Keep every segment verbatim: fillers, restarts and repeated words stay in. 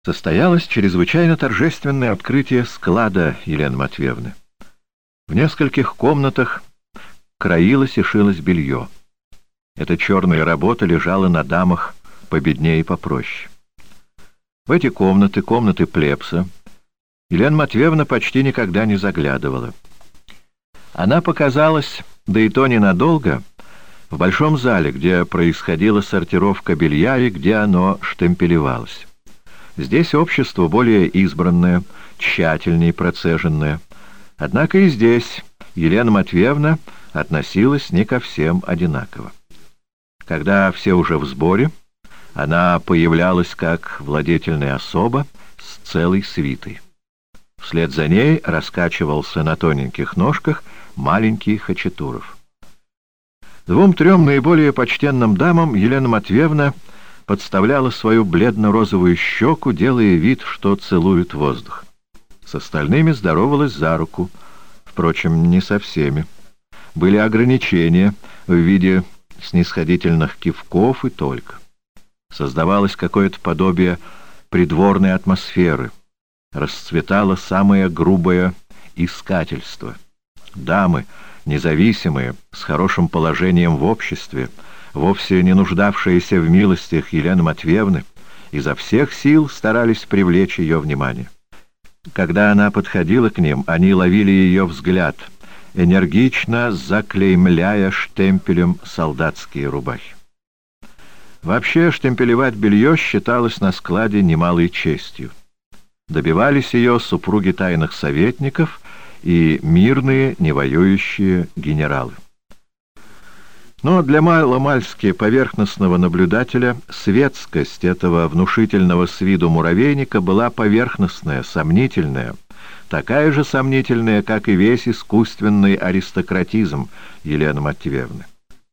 Состоялось чрезвычайно торжественное открытие склада Елены Матвеевны. В нескольких комнатах краилось и шилось белье. Эта черная работа лежала на дамах победнее и попроще. В эти комнаты, комнаты плебса, Елена Матвеевна почти никогда не заглядывала. Она показалась, да и то ненадолго, в большом зале, где происходила сортировка белья и где оно штемпелевалось. Здесь общество более избранное, тщательнее процеженное. Однако и здесь Елена Матвеевна относилась не ко всем одинаково. Когда все уже в сборе, она появлялась как владетельная особа с целой свитой. Вслед за ней раскачивался на тоненьких ножках маленький Хачатуров. Двум-трем наиболее почтенным дамам Елена Матвеевна подставляла свою бледно-розовую щеку, делая вид, что целует воздух. С остальными здоровалась за руку, впрочем, не со всеми. Были ограничения в виде снисходительных кивков и только. Создавалось какое-то подобие придворной атмосферы. Расцветало самое грубое искательство. Дамы, независимые, с хорошим положением в обществе, вовсе не нуждавшиеся в милостях Елены Матвеевны, изо всех сил старались привлечь ее внимание. Когда она подходила к ним, они ловили ее взгляд, энергично заклеймляя штемпелем солдатские рубахи. Вообще штемпелевать белье считалось на складе немалой честью. Добивались ее супруги тайных советников и мирные, невоюющие генералы. Но для маломальски поверхностного наблюдателя светскость этого внушительного с виду муравейника была поверхностная, сомнительная, такая же сомнительная, как и весь искусственный аристократизм Елены Матвеевны.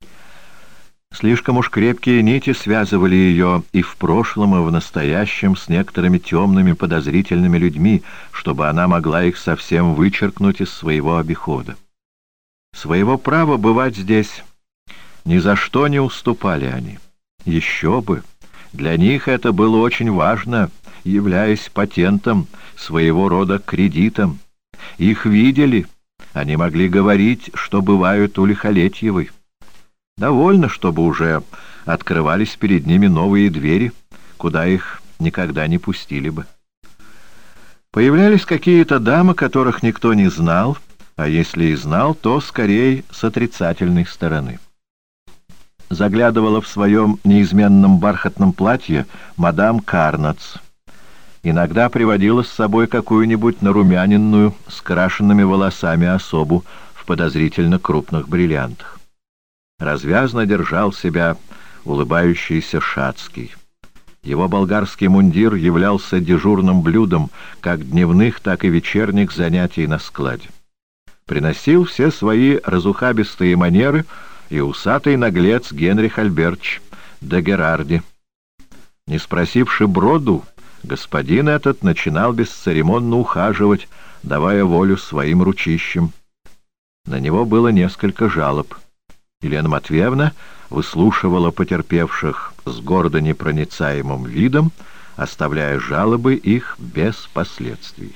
Слишком уж крепкие нити связывали ее и в прошлом, и в настоящем с некоторыми темными подозрительными людьми, чтобы она могла их совсем вычеркнуть из своего обихода. Своего права бывать здесь ни за что не уступали они. Еще бы! Для них это было очень важно, являясь патентом, своего рода кредитом. Их видели, они могли говорить, что бывают у Лихолетьевой. Довольно, чтобы уже открывались перед ними новые двери, куда их никогда не пустили бы. Появлялись какие-то дамы, которых никто не знал, а если и знал, то скорее с отрицательной стороны. Заглядывала в своем неизменном бархатном платье мадам Карнац. Иногда приводила с собой какую-нибудь нарумяненную, с крашенными волосами особу в подозрительно крупных бриллиантах. Развязно держал себя улыбающийся Шацкий. Его болгарский мундир являлся дежурным блюдом как дневных, так и вечерних занятий на складе. Приносил все свои разухабистые манеры и усатый наглец Генрих Альбертович де Герарди. Не спросивши броду, господин этот начинал бесцеремонно ухаживать, давая волю своим ручищам. На него было несколько жалоб. Елена Матвеевна выслушивала потерпевших с гордо непроницаемым видом, оставляя жалобы их без последствий.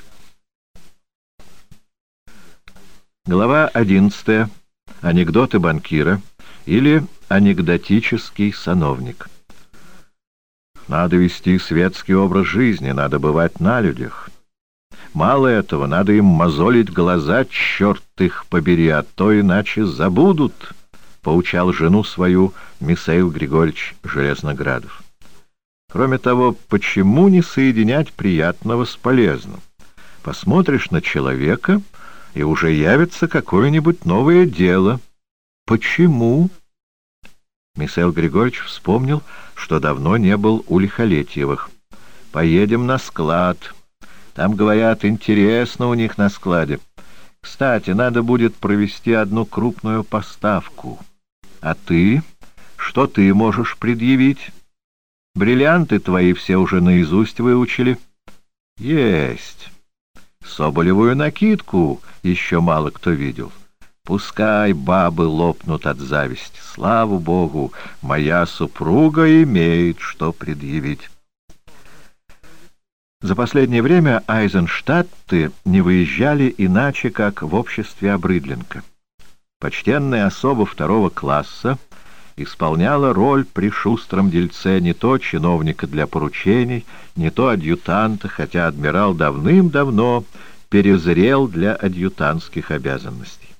Глава одиннадцатая. Анекдоты банкира или анекдотический сановник. Надо вести светский образ жизни, надо бывать на людях. Мало этого, надо им мозолить глаза, черт их побери, а то иначе забудут, поучал жену свою Михаил Григорьевич Железноградов. Кроме того, почему не соединять приятного с полезным? Посмотришь на человека, и уже явится какое-нибудь новое дело. Почему? Михаил Григорьевич вспомнил, что давно не был у Лихолетьевых. Поедем на склад. Там, говорят, интересно у них на складе. Кстати, надо будет провести одну крупную поставку. А ты? Что ты можешь предъявить? Бриллианты твои все уже наизусть выучили. Есть. Соболевую накидку еще мало кто видел. Пускай бабы лопнут от зависти. Слава Богу, моя супруга имеет что предъявить. За последнее время Айзенштадты не выезжали иначе, как в обществе Обрыдленко. Почтенная особа второго класса исполняла роль при шустром дельце не то чиновника для поручений, не то адъютанта, хотя адмирал давным-давно перезрел для адъютантских обязанностей.